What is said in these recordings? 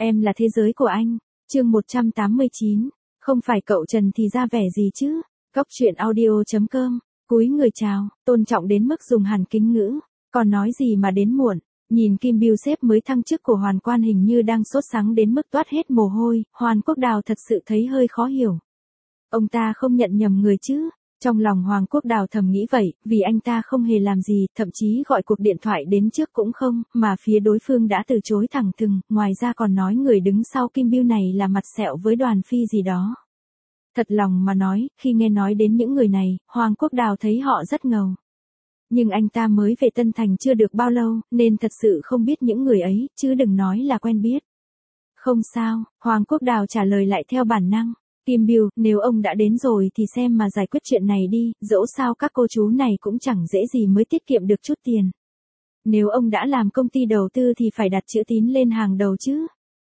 Em là thế giới của anh. Chương 189. Không phải cậu Trần thì ra vẻ gì chứ? Cóc truyện audio.com. Cúi người chào, tôn trọng đến mức dùng hẳn kính ngữ. Còn nói gì mà đến muộn. Nhìn Kim Biêu sếp mới thăng chức của Hoàn Quan hình như đang sốt sắng đến mức toát hết mồ hôi, Hoàn Quốc Đào thật sự thấy hơi khó hiểu. Ông ta không nhận nhầm người chứ? Trong lòng Hoàng Quốc Đào thầm nghĩ vậy, vì anh ta không hề làm gì, thậm chí gọi cuộc điện thoại đến trước cũng không, mà phía đối phương đã từ chối thẳng thừng, ngoài ra còn nói người đứng sau Kim Biêu này là mặt sẹo với Đoàn Phi gì đó. Thật lòng mà nói, khi nghe nói đến những người này, Hoàng Quốc Đào thấy họ rất ngầu. Nhưng anh ta mới về Tân Thành chưa được bao lâu, nên thật sự không biết những người ấy, chứ đừng nói là quen biết. Không sao, Hoàng Quốc Đào trả lời lại theo bản năng. Kim Biêu, nếu ông đã đến rồi thì xem mà giải quyết chuyện này đi, dẫu sao các cô chú này cũng chẳng dễ gì mới tiết kiệm được chút tiền. Nếu ông đã làm công ty đầu tư thì phải đặt chữ tín lên hàng đầu chứ.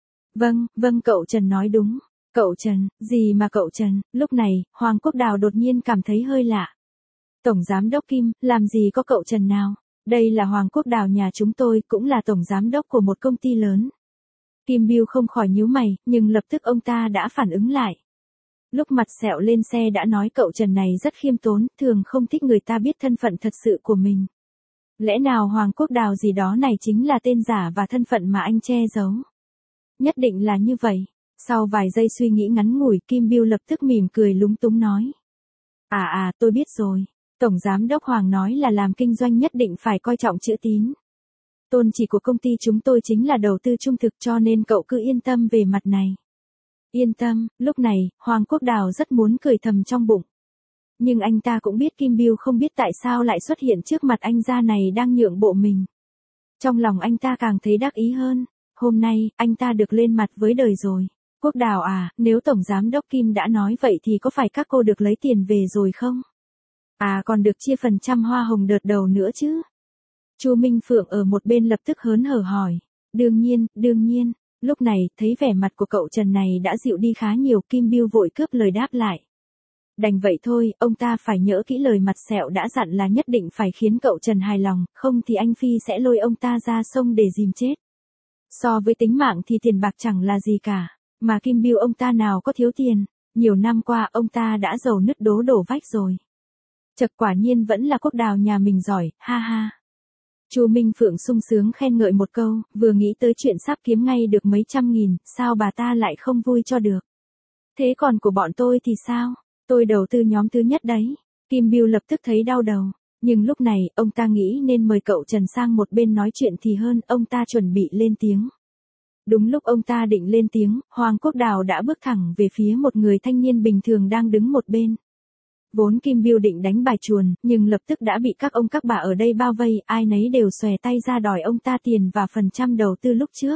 Vâng, cậu Trần nói đúng. Cậu Trần, gì mà cậu Trần? Lúc này, Hoàng Quốc Đào đột nhiên cảm thấy hơi lạ. Tổng giám đốc Kim, làm gì có cậu Trần nào? Đây là Hoàng Quốc Đào nhà chúng tôi, cũng là tổng giám đốc của một công ty lớn. Kim Biêu không khỏi nhíu mày, nhưng lập tức ông ta đã phản ứng lại. Lúc mặt sẹo lên xe đã nói cậu Trần này rất khiêm tốn, thường không thích người ta biết thân phận thật sự của mình. Lẽ nào Hoàng Quốc Đào gì đó này chính là tên giả và thân phận mà anh che giấu? Nhất định là như vậy. Sau vài giây suy nghĩ ngắn ngủi, Kim Biêu lập tức mỉm cười lúng túng nói. Tôi biết rồi. Tổng giám đốc Hoàng nói là làm kinh doanh nhất định phải coi trọng chữ tín. Tôn chỉ của công ty chúng tôi chính là đầu tư trung thực, cho nên cậu cứ yên tâm về mặt này. Yên tâm, lúc này, Hoàng Quốc Đào rất muốn cười thầm trong bụng. Nhưng anh ta cũng biết Kim Biêu không biết tại sao lại xuất hiện trước mặt anh ra này đang nhượng bộ mình. Trong lòng anh ta càng thấy đắc ý hơn. Hôm nay, anh ta được lên mặt với đời rồi. Quốc Đào à, nếu Tổng Giám đốc Kim đã nói vậy thì có phải các cô được lấy tiền về rồi không? Còn được chia phần trăm hoa hồng đợt đầu nữa chứ? Chu Minh Phượng ở một bên lập tức hớn hở hỏi. Đương nhiên. Lúc này, thấy vẻ mặt của cậu Trần này đã dịu đi khá nhiều, Kim Biêu vội cướp lời đáp lại. Đành vậy thôi, ông ta phải nhớ kỹ lời mặt sẹo đã dặn là nhất định phải khiến cậu Trần hài lòng, không thì anh Phi sẽ lôi ông ta ra sông để dìm chết. So với tính mạng thì tiền bạc chẳng là gì cả, mà Kim Biêu ông ta nào có thiếu tiền, nhiều năm qua ông ta đã giàu nứt đổ vách rồi. Chật, quả nhiên vẫn là Quốc Đào nhà mình giỏi, ha ha. Chu Minh Phượng sung sướng khen ngợi một câu, vừa nghĩ tới chuyện sắp kiếm ngay được mấy trăm nghìn, sao bà ta lại không vui cho được. Thế còn của bọn tôi thì sao? Tôi đầu tư nhóm thứ nhất đấy. Kim Biêu lập tức thấy đau đầu. Nhưng lúc này, ông ta nghĩ nên mời cậu Trần sang một bên nói chuyện thì hơn, ông ta chuẩn bị lên tiếng. Đúng lúc ông ta định lên tiếng, Hoàng Quốc Đào đã bước thẳng về phía một người thanh niên bình thường đang đứng một bên. Vốn Kim Biêu định đánh bài chuồn, nhưng lập tức đã bị các ông các bà ở đây bao vây, ai nấy đều xòe tay ra đòi ông ta tiền và phần trăm đầu tư lúc trước.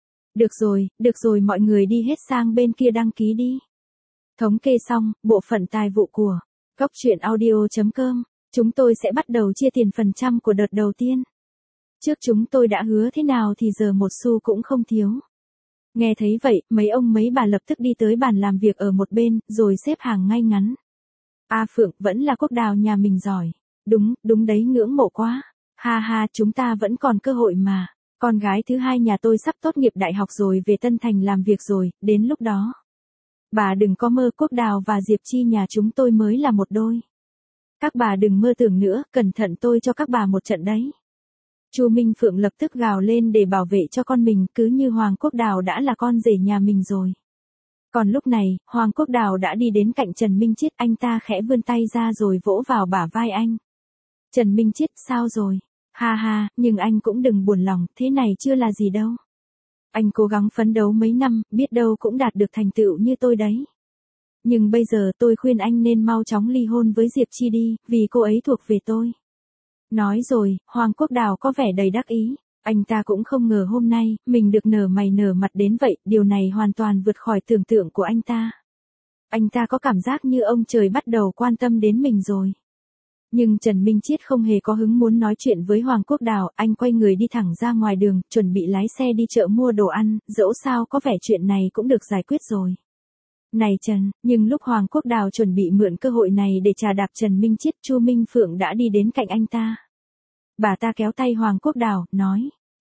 Được rồi, mọi người đi hết sang bên kia đăng ký đi. Thống kê xong, bộ phận tài vụ của Cóc truyện audio.com, chúng tôi sẽ bắt đầu chia tiền phần trăm của đợt đầu tiên. Trước chúng tôi đã hứa thế nào thì giờ một xu cũng không thiếu. Nghe thấy vậy, mấy ông mấy bà lập tức đi tới bàn làm việc ở một bên, rồi xếp hàng ngay ngắn. Phượng, vẫn là Quốc Đào nhà mình giỏi. Đúng đấy, ngưỡng mộ quá. Ha, chúng ta vẫn còn cơ hội mà. Con gái thứ hai nhà tôi sắp tốt nghiệp đại học rồi, về Tân Thành làm việc rồi, đến lúc đó. Bà đừng có mơ, Quốc Đào và Diệp Chi nhà chúng tôi mới là một đôi. Các bà đừng mơ tưởng nữa, cẩn thận tôi cho các bà một trận đấy. Chu Minh Phượng lập tức gào lên để bảo vệ cho con mình, cứ như Hoàng Quốc Đào đã là con rể nhà mình rồi. Còn lúc này, Hoàng Quốc Đào đã đi đến cạnh Trần Minh Chiết, anh ta khẽ vươn tay ra rồi vỗ vào bả vai anh. Trần Minh Chiết, sao rồi? Ha, nhưng anh cũng đừng buồn lòng, thế này chưa là gì đâu. Anh cố gắng phấn đấu mấy năm, biết đâu cũng đạt được thành tựu như tôi đấy. Nhưng bây giờ tôi khuyên anh nên mau chóng ly hôn với Diệp Chi đi, vì cô ấy thuộc về tôi. Nói rồi, Hoàng Quốc Đào có vẻ đầy đắc ý. Anh ta cũng không ngờ hôm nay, mình được nở mày nở mặt đến vậy, điều này hoàn toàn vượt khỏi tưởng tượng của anh ta. Anh ta có cảm giác như ông trời bắt đầu quan tâm đến mình rồi. Nhưng Trần Minh Chiết không hề có hứng muốn nói chuyện với Hoàng Quốc Đào, anh quay người đi thẳng ra ngoài đường, chuẩn bị lái xe đi chợ mua đồ ăn, dẫu sao có vẻ chuyện này cũng được giải quyết rồi. Này Trần, nhưng lúc Hoàng Quốc Đào chuẩn bị mượn cơ hội này để trà đạp Trần Minh Chiết, Chu Minh Phượng đã đi đến cạnh anh ta. Bà ta kéo tay Hoàng Quốc Đào, nói,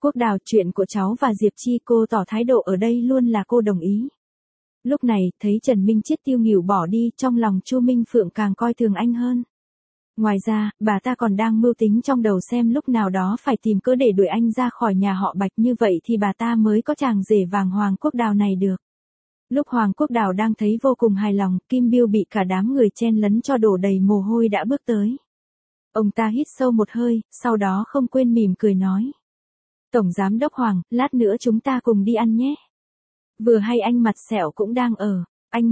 Quốc Đào, chuyện của cháu và Diệp Chi cô tỏ thái độ ở đây luôn là cô đồng ý. Lúc này, thấy Trần Minh Chiết tiêu nghỉu bỏ đi, trong lòng Chu Minh Phượng càng coi thường anh hơn. Ngoài ra, bà ta còn đang mưu tính trong đầu xem lúc nào đó phải tìm cớ để đuổi anh ra khỏi nhà họ Bạch, như vậy thì bà ta mới có chàng rể vàng Hoàng Quốc Đào này được. Lúc Hoàng Quốc Đào đang thấy vô cùng hài lòng, Kim Biêu bị cả đám người chen lấn cho đổ đầy mồ hôi đã bước tới. Ông ta hít sâu một hơi, sau đó không quên mỉm cười nói. Tổng Giám đốc Hoàng, lát nữa chúng ta cùng đi ăn nhé. Vừa hay anh Mặt Sẹo cũng đang ở.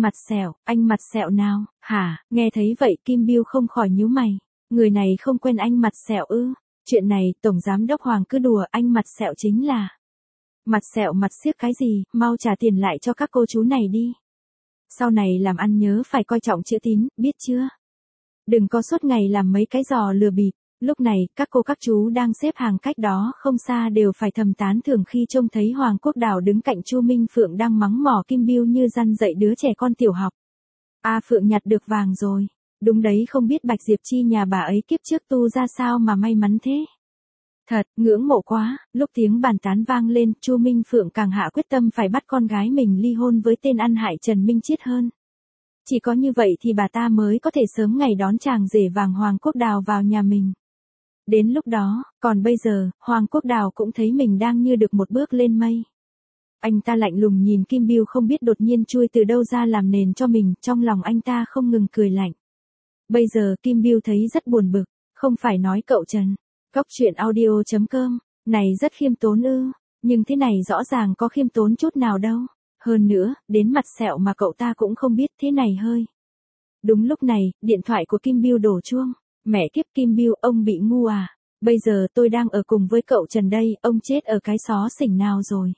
Anh Mặt Sẹo nào, hả? Nghe thấy vậy Kim Biêu không khỏi nhíu mày. Người này không quen anh Mặt Sẹo ư? Chuyện này, Tổng Giám đốc Hoàng cứ đùa, anh Mặt Sẹo chính là... Mặt Sẹo mặt xiếc cái gì, mau trả tiền lại cho các cô chú này đi. Sau này làm ăn nhớ phải coi trọng chữ tín, biết chưa? Đừng có suốt ngày làm mấy cái trò lừa bịp. Lúc này, các cô các chú đang xếp hàng cách đó không xa đều phải thầm tán thưởng khi trông thấy Hoàng Quốc Đào đứng cạnh Chu Minh Phượng đang mắng mỏ Kim Biêu như răn dạy đứa trẻ con tiểu học. Phượng nhặt được vàng rồi. Đúng đấy, không biết Bạch Diệp Chi nhà bà ấy kiếp trước tu ra sao mà may mắn thế. Thật, ngưỡng mộ quá. Lúc tiếng bàn tán vang lên, Chu Minh Phượng càng hạ quyết tâm phải bắt con gái mình ly hôn với tên ăn hại Trần Minh Chiết hơn. Chỉ có như vậy thì bà ta mới có thể sớm ngày đón chàng rể vàng Hoàng Quốc Đào vào nhà mình. Đến lúc đó, còn bây giờ, Hoàng Quốc Đào cũng thấy mình đang như được một bước lên mây. Anh ta lạnh lùng nhìn Kim Biêu không biết đột nhiên chui từ đâu ra làm nền cho mình, trong lòng anh ta không ngừng cười lạnh. Bây giờ Kim Biêu thấy rất buồn bực, không phải nói cậu Trần. Góc truyện audio.com, này rất khiêm tốn ư, nhưng thế này rõ ràng có khiêm tốn chút nào đâu. Hơn nữa, đến Mặt Sẹo mà cậu ta cũng không biết, thế này hơi. Đúng lúc này, điện thoại của Kim Biêu đổ chuông. Mẹ kiếp Kim Biêu, ông bị ngu à? Bây giờ tôi đang ở cùng với cậu Trần đây, ông chết ở cái xó xỉnh nào rồi?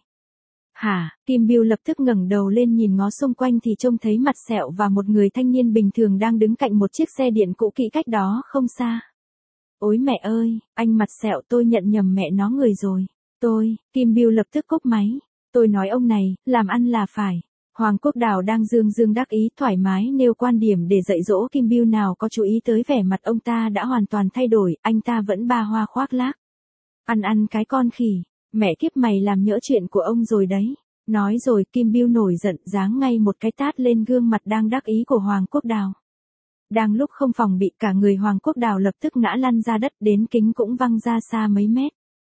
Hả? Kim Biêu lập tức ngẩng đầu lên nhìn ngó xung quanh thì trông thấy Mặt Sẹo và một người thanh niên bình thường đang đứng cạnh một chiếc xe điện cũ kỹ cách đó không xa. Ôi mẹ ơi, anh Mặt Sẹo, tôi nhận nhầm mẹ nó người rồi. Kim Biêu lập tức cúp máy. Tôi nói ông này, làm ăn là phải. Hoàng Quốc Đào đang dương đắc ý thoải mái nêu quan điểm để dạy dỗ Kim Biêu, nào có chú ý tới vẻ mặt ông ta đã hoàn toàn thay đổi, anh ta vẫn ba hoa khoác lác. Ăn cái con khỉ, mẹ kiếp mày làm nhỡ chuyện của ông rồi đấy. Nói rồi Kim Biêu nổi giận giáng ngay một cái tát lên gương mặt đang đắc ý của Hoàng Quốc Đào. Đang lúc không phòng bị, cả người Hoàng Quốc Đào lập tức ngã lăn ra đất, đến kính cũng văng ra xa mấy mét.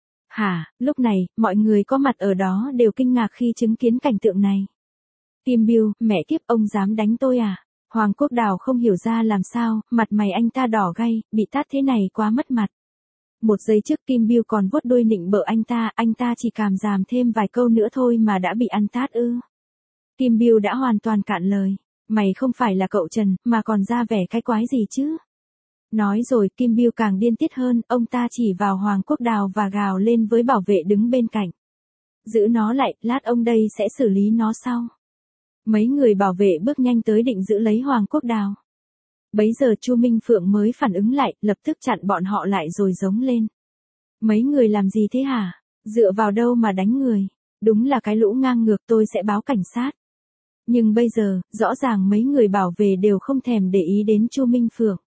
Hả? Lúc này, mọi người có mặt ở đó đều kinh ngạc khi chứng kiến cảnh tượng này. Kim Biêu, mẹ kiếp, ông dám đánh tôi à? Hoàng Quốc Đào không hiểu ra làm sao, mặt mày anh ta đỏ gay, bị tát thế này quá mất mặt. Một giây trước Kim Biêu còn vuốt đuôi nịnh bợ anh ta chỉ cảm giảm thêm vài câu nữa thôi mà đã bị ăn tát ư? Kim Biêu đã hoàn toàn cạn lời. Mày không phải là cậu Trần, mà còn ra vẻ cái quái gì chứ? Nói rồi Kim Biêu càng điên tiết hơn, ông ta chỉ vào Hoàng Quốc Đào và gào lên với bảo vệ đứng bên cạnh. Giữ nó lại, lát ông đây sẽ xử lý nó sau. Mấy người bảo vệ bước nhanh tới định giữ lấy Hoàng Quốc Đào. Bấy giờ Chu Minh Phượng mới phản ứng lại, lập tức chặn bọn họ lại rồi giống lên. Mấy người làm gì thế hả? Dựa vào đâu mà đánh người? Đúng là cái lũ ngang ngược, tôi sẽ báo cảnh sát. Nhưng bây giờ, rõ ràng mấy người bảo vệ đều không thèm để ý đến Chu Minh Phượng.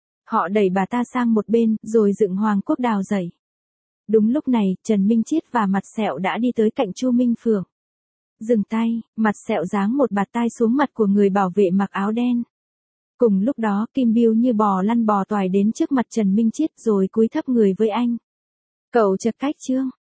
Họ đẩy bà ta sang một bên, rồi dựng Hoàng Quốc Đào dậy. Đúng lúc này, Trần Minh Chiết và Mặt Sẹo đã đi tới cạnh Chu Minh Phượng. Dừng tay, Mặt Sẹo giáng một bạt tai xuống mặt của người bảo vệ mặc áo đen. Cùng lúc đó Kim Biêu như bò lăn bò toài đến trước mặt Trần Minh Chiết rồi cúi thấp người với anh. Cậu chật cách chưa?